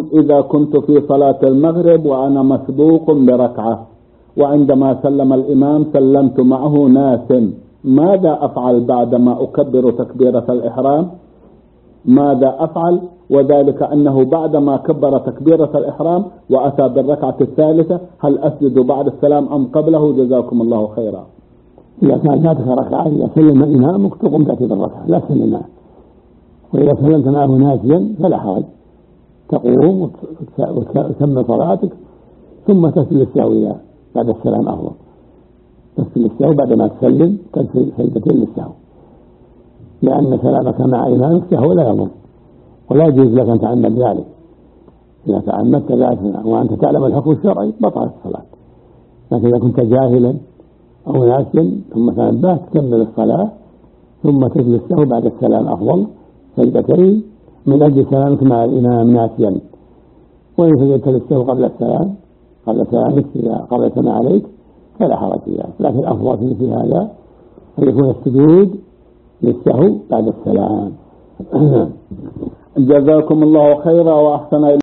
إذا كنت في صلاة المغرب وأنا مسبوق بركعة وعندما سلم الإمام سلمت معه ناس، ماذا أفعل بعدما أكبر تكبيرة الإحرام؟ ماذا أفعل؟ وذلك أنه بعدما كبر تكبيرة الإحرام وأتى بالركعة الثالثة هل أسجد بعد السلام أم قبله؟ جزاكم الله خيرا. إذا كان فاتك ركعة إذا سلم إمامك تقوم تأتي بالركعة لا تسلم معه، وإذا سلمت معه ناسيا فلا حرج، تقوم وتكمل صلاتك ثم تسجد للسهو بعد السلام أفضل. تسجد للسهو بعدما تسلم تسجد سجدتين للسهو، لأن سلامك مع إمامك سهو لا يضر، ولا يجوز لك أن تعمد ذلك. إذا تعمدت ذلك وأنت تعلم الحكم الشرعي بطلت الصلاة، لكن إذا كنت جاهلا أو ناسيا ثم تنبهت تكمل الصلاة ثم تسجد للسهو بعد السلام أفضل سجدتين من أجل سلامك مع الإمام ناسيا. وإن سجدت للسهو قبل سلامك إذا قضيت ما عليك فلا حرج في ذلك، لكن الأفضل في مثل هذا أن يكون السجود للسهو بعد السلام. جزاكم الله خيرا وأحسن